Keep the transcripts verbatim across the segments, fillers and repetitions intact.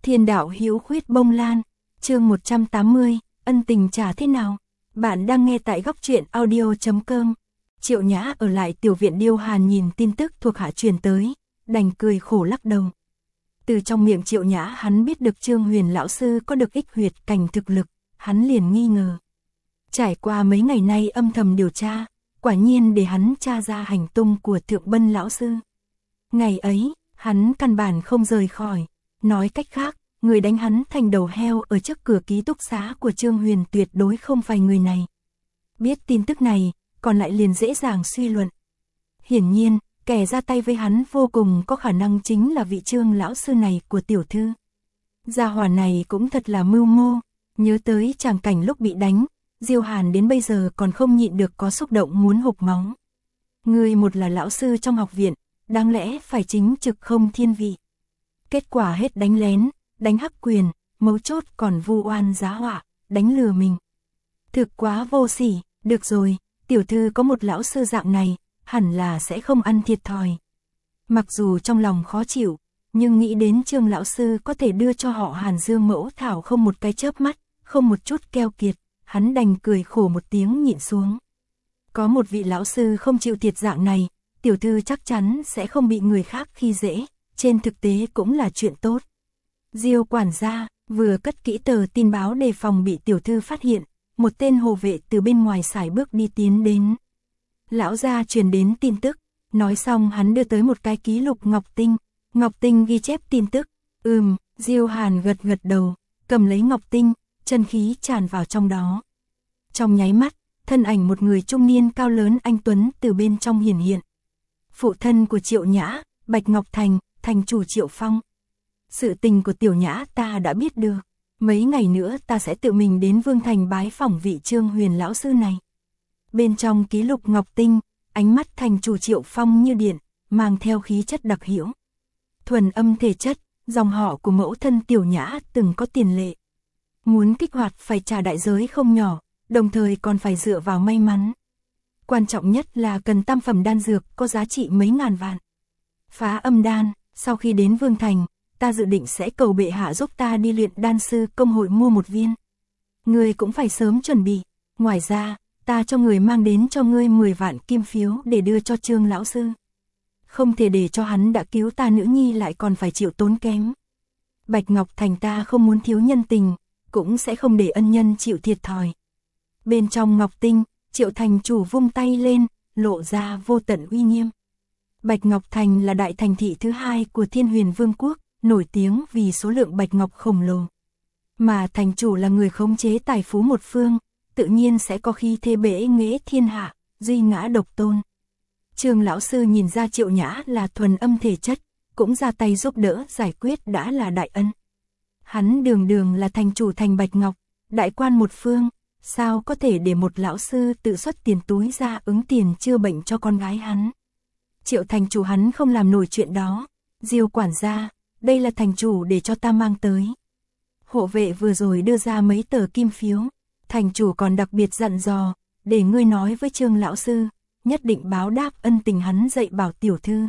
Thiên đạo hữu khuyết bông lan, chương một trăm tám mươi, ân tình trả thế nào? Bạn đang nghe tại góc truyện audio chấm com. Triệu Nhã ở lại tiểu viện Điêu Hàn nhìn tin tức thuộc hạ truyền tới, đành cười khổ lắc đầu. Từ trong miệng Triệu Nhã hắn biết được Trương Huyền lão sư có được ích huyệt cảnh thực lực, hắn liền nghi ngờ. Trải qua mấy ngày nay âm thầm điều tra, quả nhiên để hắn tra ra hành tung của Thượng Bân lão sư. Ngày ấy, hắn căn bản không rời khỏi, nói cách khác, người đánh hắn thành đầu heo ở trước cửa ký túc xá của Trương Huyền tuyệt đối không phải người này. Biết tin tức này, còn lại liền dễ dàng suy luận. Hiển nhiên, kẻ ra tay với hắn vô cùng có khả năng chính là vị Trương lão sư này của tiểu thư. Gia hỏa này cũng thật là mưu mô, nhớ tới tràng cảnh lúc bị đánh, Diêu Hàn đến bây giờ còn không nhịn được có xúc động muốn hộc máu. Người một là lão sư trong học viện, đáng lẽ phải chính trực không thiên vị. Kết quả hết đánh lén, đánh hắc quyền, mấu chốt còn vu oan giá họa, đánh lừa mình. Thực quá vô sỉ, được rồi, tiểu thư có một lão sư dạng này, hẳn là sẽ không ăn thiệt thòi. Mặc dù trong lòng khó chịu, nhưng nghĩ đến Trương lão sư có thể đưa cho họ Hàn Dương mẫu thảo không một cái chớp mắt, không một chút keo kiệt, hắn đành cười khổ một tiếng nhịn xuống. Có một vị lão sư không chịu thiệt dạng này, tiểu thư chắc chắn sẽ không bị người khác khi dễ, trên thực tế cũng là chuyện tốt. Diêu quản gia vừa cất kỹ tờ tin báo đề phòng bị tiểu thư phát hiện, một tên hộ vệ từ bên ngoài sải bước đi tiến đến. Lão gia truyền đến tin tức, nói xong hắn đưa tới một cái ký lục ngọc tinh, ngọc tinh ghi chép tin tức. Ừm, Diêu Hàn gật gật đầu, cầm lấy ngọc tinh, chân khí tràn vào trong đó. Trong nháy mắt, thân ảnh một người trung niên cao lớn anh tuấn từ bên trong hiển hiện. Phụ thân của Triệu Nhã, Bạch Ngọc Thành, thành chủ Triệu Phong. Sự tình của tiểu Nhã ta đã biết được, mấy ngày nữa ta sẽ tự mình đến Vương Thành bái phỏng vị Trương Huyền lão sư này. Bên trong ký lục ngọc tinh, ánh mắt thành chủ Triệu Phong như điện, mang theo khí chất đặc hữu. Thuần âm thể chất, dòng họ của mẫu thân tiểu Nhã từng có tiền lệ. Muốn kích hoạt phải trả đại giới không nhỏ, đồng thời còn phải dựa vào may mắn. Quan trọng nhất là cần tam phẩm đan dược có giá trị mấy ngàn vạn. Phá âm đan, sau khi đến Vương Thành, ta dự định sẽ cầu bệ hạ giúp ta đi luyện đan sư công hội mua một viên. Ngươi cũng phải sớm chuẩn bị, ngoài ra, ta cho người mang đến cho ngươi mười vạn kim phiếu để đưa cho Trương lão sư. Không thể để cho hắn đã cứu ta nữ nhi lại còn phải chịu tốn kém. Bạch Ngọc Thành ta không muốn thiếu nhân tình, cũng sẽ không để ân nhân chịu thiệt thòi. Bên trong ngọc tinh, Triệu thành chủ vung tay lên, lộ ra vô tận uy nghiêm. Bạch Ngọc Thành là đại thành thị thứ hai của Thiên Huyền Vương quốc, nổi tiếng vì số lượng bạch ngọc khổng lồ. Mà thành chủ là người khống chế tài phú một phương, tự nhiên sẽ có khí thế bể nghệ thiên hạ, duy ngã độc tôn. Trương lão sư nhìn ra Triệu Nhã là thuần âm thể chất, cũng ra tay giúp đỡ giải quyết đã là đại ân. Hắn đường đường là thành chủ thành Bạch Ngọc, đại quan một phương, sao có thể để một lão sư tự xuất tiền túi ra ứng tiền chữa bệnh cho con gái hắn. Triệu thành chủ hắn không làm nổi chuyện đó. Diêu quản gia, đây là thành chủ để cho ta mang tới. Hộ vệ vừa rồi đưa ra mấy tờ kim phiếu, thành chủ còn đặc biệt dặn dò, để ngươi nói với Trương lão sư, nhất định báo đáp ân tình hắn dạy bảo tiểu thư.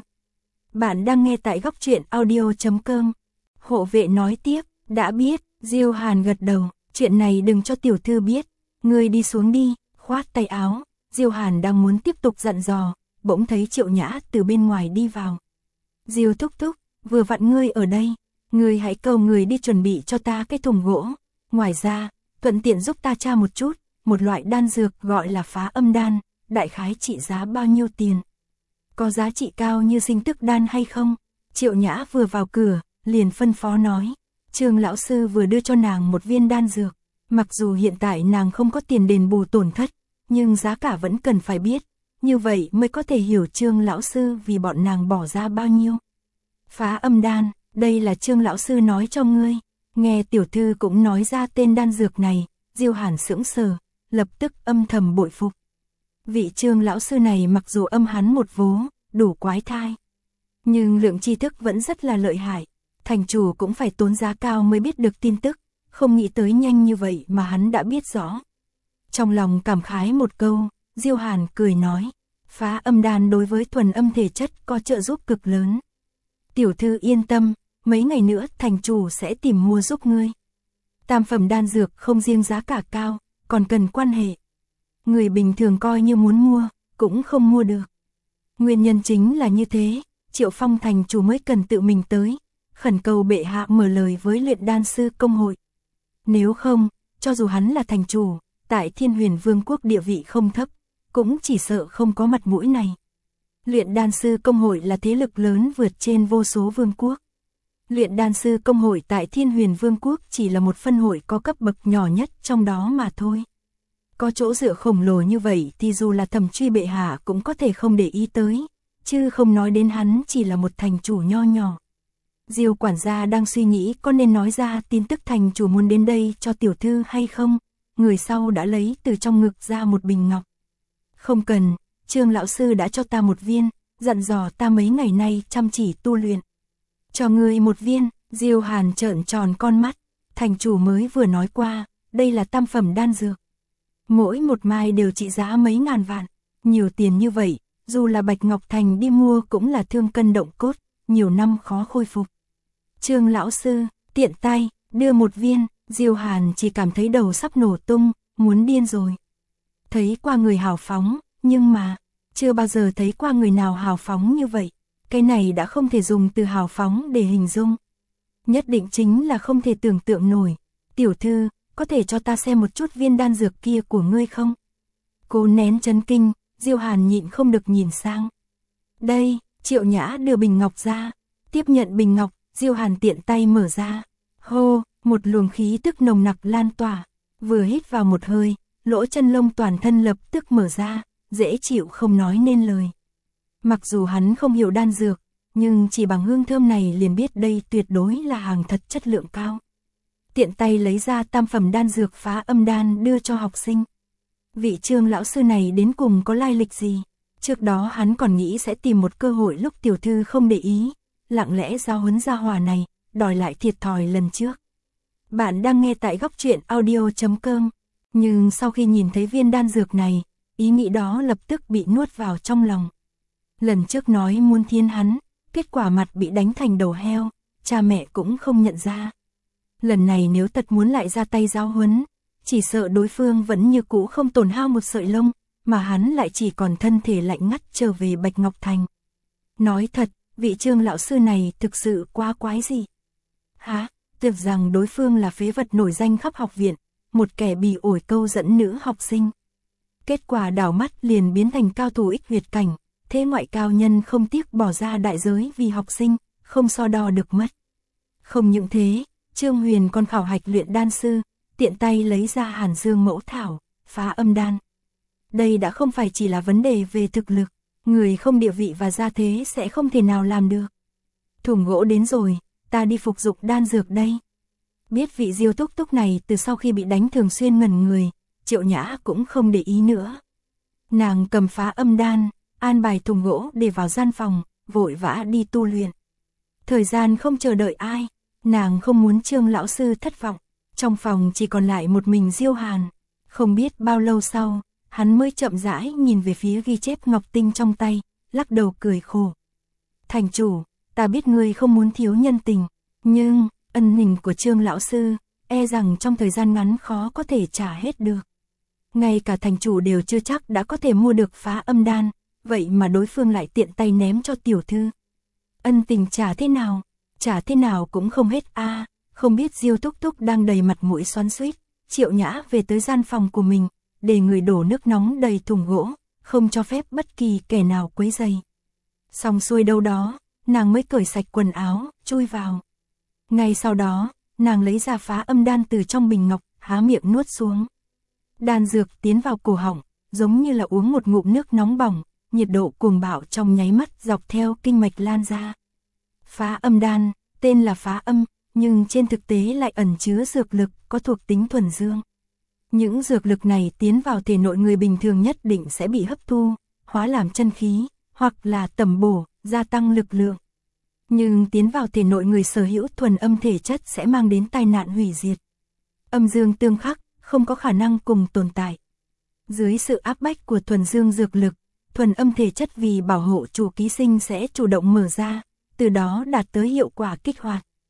Bạn đang nghe tại góc truyện audio chấm com. Hộ vệ nói tiếp, đã biết. Diêu Hàn gật đầu, chuyện này đừng cho tiểu thư biết, ngươi đi xuống đi, khoát tay áo. Diêu Hàn đang muốn tiếp tục dặn dò, bỗng thấy Triệu Nhã từ bên ngoài đi vào. Diêu thúc thúc, vừa vặn ngươi ở đây, ngươi hãy cầu người đi chuẩn bị cho ta cái thùng gỗ. Ngoài ra, thuận tiện giúp ta tra một chút, một loại đan dược gọi là phá âm đan, đại khái trị giá bao nhiêu tiền? Có giá trị cao như sinh tức đan hay không? Triệu Nhã vừa vào cửa, liền phân phó nói. Trương lão sư vừa đưa cho nàng một viên đan dược, mặc dù hiện tại nàng không có tiền đền bù tổn thất, nhưng giá cả vẫn cần phải biết, như vậy mới có thể hiểu Trương lão sư vì bọn nàng bỏ ra bao nhiêu. Phá âm đan, đây là Trương lão sư nói cho ngươi. Nghe tiểu thư cũng nói ra tên đan dược này, Diêu Hàn sững sờ, lập tức âm thầm bội phục. Vị Trương lão sư này mặc dù âm hắn một vố, đủ quái thai, nhưng lượng tri thức vẫn rất là lợi hại. Thành chủ cũng phải tốn giá cao mới biết được tin tức, không nghĩ tới nhanh như vậy mà hắn đã biết rõ. Trong lòng cảm khái một câu, Diêu Hàn cười nói, phá âm đan đối với thuần âm thể chất có trợ giúp cực lớn. Tiểu thư yên tâm, mấy ngày nữa thành chủ sẽ tìm mua giúp ngươi. Tam phẩm đan dược không riêng giá cả cao, còn cần quan hệ. Người bình thường coi như muốn mua, cũng không mua được. Nguyên nhân chính là như thế, Triệu Phong thành chủ mới cần tự mình tới, khẩn cầu bệ hạ mở lời với luyện đan sư công hội. Nếu không, cho dù hắn là thành chủ, tại Thiên Huyền Vương quốc địa vị không thấp, cũng chỉ sợ không có mặt mũi này. Luyện đan sư công hội là thế lực lớn vượt trên vô số vương quốc. Luyện đan sư công hội tại Thiên Huyền Vương quốc chỉ là một phân hội có cấp bậc nhỏ nhất trong đó mà thôi. Có chỗ dựa khổng lồ như vậy thì dù là Thẩm Truy bệ hạ cũng có thể không để ý tới, chứ không nói đến hắn chỉ là một thành chủ nho nhỏ. Diêu quản gia đang suy nghĩ có nên nói ra tin tức thành chủ muốn đến đây cho tiểu thư hay không, người sau đã lấy từ trong ngực ra một bình ngọc. Không cần, Trương lão sư đã cho ta một viên, dặn dò ta mấy ngày nay chăm chỉ tu luyện. Cho ngươi một viên, Diêu Hàn trợn tròn con mắt, thành chủ mới vừa nói qua, đây là tam phẩm đan dược. Mỗi một mai đều trị giá mấy ngàn vạn, nhiều tiền như vậy, dù là Bạch Ngọc Thành đi mua cũng là thương cân động cốt, nhiều năm khó khôi phục. Trương lão sư, tiện tay, đưa một viên, Diêu Hàn chỉ cảm thấy đầu sắp nổ tung, muốn điên rồi. Thấy qua người hào phóng, nhưng mà, chưa bao giờ thấy qua người nào hào phóng như vậy. Cái này đã không thể dùng từ hào phóng để hình dung. Nhất định chính là không thể tưởng tượng nổi. Tiểu thư, có thể cho ta xem một chút viên đan dược kia của ngươi không? Cô nén chấn kinh, Diêu Hàn nhịn không được nhìn sang. Đây, Triệu Nhã đưa bình ngọc ra. Tiếp nhận bình ngọc, Diêu Hàn tiện tay mở ra. Hô, một luồng khí tức nồng nặc lan tỏa. Vừa hít vào một hơi, lỗ chân lông toàn thân lập tức mở ra, dễ chịu không nói nên lời. Mặc dù hắn không hiểu đan dược, nhưng chỉ bằng hương thơm này liền biết đây tuyệt đối là hàng thật chất lượng cao. Tiện tay lấy ra tam phẩm đan dược Phá Âm đan đưa cho học sinh. Vị Trương lão sư này đến cùng có lai lịch gì? Trước đó hắn còn nghĩ sẽ tìm một cơ hội lúc tiểu thư không để ý, lặng lẽ giao huấn gia hỏa này, đòi lại thiệt thòi lần trước. Bạn đang nghe tại góc truyện audio chấm com, nhưng sau khi nhìn thấy viên đan dược này, ý nghĩ đó lập tức bị nuốt vào trong lòng. Lần trước nói muốn thiến hắn, kết quả mặt bị đánh thành đầu heo, cha mẹ cũng không nhận ra. Lần này nếu thật muốn lại ra tay giáo huấn, chỉ sợ đối phương vẫn như cũ không tổn hao một sợi lông, mà hắn lại chỉ còn thân thể lạnh ngắt trở về Bạch Ngọc Thành. Nói thật, vị Trương lão sư này thực sự quá quái gì. Hả, tưởng rằng đối phương là phế vật nổi danh khắp học viện, một kẻ bỉ ổi câu dẫn nữ học sinh. Kết quả đảo mắt liền biến thành cao thủ ích huyệt cảnh. Thế ngoại cao nhân không tiếc bỏ ra đại giới vì học sinh, không so đo được mất. Không những thế, Trương Huyền còn khảo hạch luyện đan sư, tiện tay lấy ra Hàn Dương mẫu thảo, Phá Âm đan. Đây đã không phải chỉ là vấn đề về thực lực, người không địa vị và gia thế sẽ không thể nào làm được. Thùng gỗ đến rồi, ta đi phục dụng đan dược đây. Biết vị Diêu Túc Túc này từ sau khi bị đánh thường xuyên ngẩn người, Triệu Nhã cũng không để ý nữa. Nàng cầm Phá Âm đan, an bài thùng gỗ để vào gian phòng, vội vã đi tu luyện. Thời gian không chờ đợi ai, nàng không muốn Trương lão sư thất vọng. Trong phòng chỉ còn lại một mình Diêu Hàn. Không biết bao lâu sau, hắn mới chậm rãi nhìn về phía ghi chép ngọc tinh trong tay, lắc đầu cười khổ. Thành chủ, ta biết ngươi không muốn thiếu nhân tình, nhưng ân tình của Trương lão sư, e rằng trong thời gian ngắn khó có thể trả hết được. Ngay cả thành chủ đều chưa chắc đã có thể mua được Phá Âm đan. Vậy mà đối phương lại tiện tay ném cho tiểu thư. Ân tình trả thế nào? Trả thế nào cũng không hết a. À, không biết Diêu Túc Túc đang đầy mặt mũi xoắn xuýt, Triệu Nhã về tới gian phòng của mình, để người đổ nước nóng đầy thùng gỗ, không cho phép bất kỳ kẻ nào quấy rầy. Xong xuôi đâu đó, nàng mới cởi sạch quần áo, chui vào. Ngay sau đó, nàng lấy ra Phá Âm đan từ trong bình ngọc, há miệng nuốt xuống. Đan dược tiến vào cổ họng, giống như là uống một ngụm nước nóng bỏng. Nhiệt độ cuồng bạo trong nháy mắt dọc theo kinh mạch lan ra. Phá Âm đan, tên là Phá Âm, nhưng trên thực tế lại ẩn chứa dược lực có thuộc tính thuần dương. Những dược lực này tiến vào thể nội người bình thường nhất định sẽ bị hấp thu, hóa làm chân khí, hoặc là tẩm bổ, gia tăng lực lượng. Nhưng tiến vào thể nội người sở hữu thuần âm thể chất sẽ mang đến tai nạn hủy diệt. Âm dương tương khắc, không có khả năng cùng tồn tại. Dưới sự áp bách của thuần dương dược lực, thuần âm thể chất vì bảo hộ chủ ký sinh sẽ chủ động mở ra, từ đó đạt tới hiệu quả kích hoạt,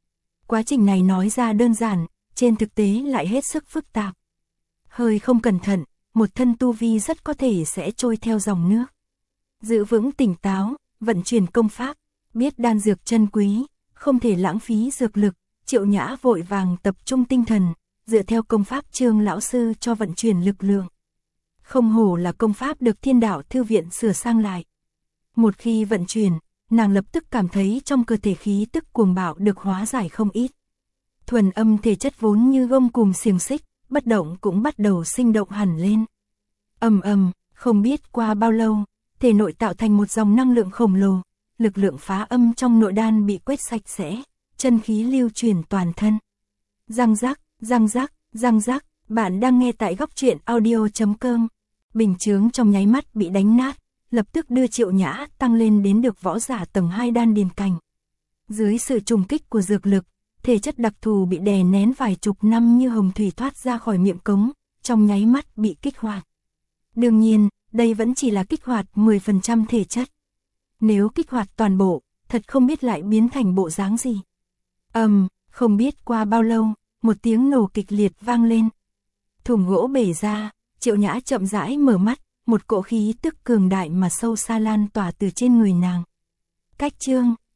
Quá trình này nói ra đơn giản, trên thực tế lại hết sức phức tạp. Hơi không cẩn thận, một thân tu vi rất có thể sẽ trôi theo dòng nước. Giữ vững tỉnh táo, vận chuyển công pháp, biết đan dược chân quý, không thể lãng phí dược lực, Triệu Nhã vội vàng tập trung tinh thần, dựa theo công pháp Trương lão sư cho vận chuyển lực lượng. Không hổ là công pháp được Thiên Đạo Thư viện sửa sang lại. Một khi vận chuyển, nàng lập tức cảm thấy trong cơ thể khí tức cuồng bạo được hóa giải không ít. Thuần âm thể chất vốn như gông cùm xiềng xích, bất động cũng bắt đầu sinh động hẳn lên. Ầm ầm, không biết qua bao lâu, thể nội tạo thành một dòng năng lượng khổng lồ, lực lượng phá âm trong nội đan bị quét sạch sẽ, chân khí lưu truyền toàn thân. Răng rắc, răng rắc, răng rắc, bạn đang nghe tại góc truyện audio chấm com. Bình chướng trong nháy mắt bị đánh nát, lập tức đưa Triệu Nhã tăng lên đến được võ giả tầng hai đan điền cảnh. Dưới sự trùng kích của dược lực, thể chất đặc thù bị đè nén vài chục năm như hồng thủy thoát ra khỏi miệng cống, trong nháy mắt bị kích hoạt. Đương nhiên, đây vẫn chỉ là kích hoạt mười phần trăm thể chất. Nếu kích hoạt toàn bộ, thật không biết lại biến thành bộ dáng gì. Ầm, um, không biết qua bao lâu, một tiếng nổ kịch liệt vang lên. Thùng gỗ bể ra, Triệu Nhã chậm rãi mở mắt, một cỗ khí tức cường đại mà sâu xa lan tỏa từ trên người nàng. Cách chương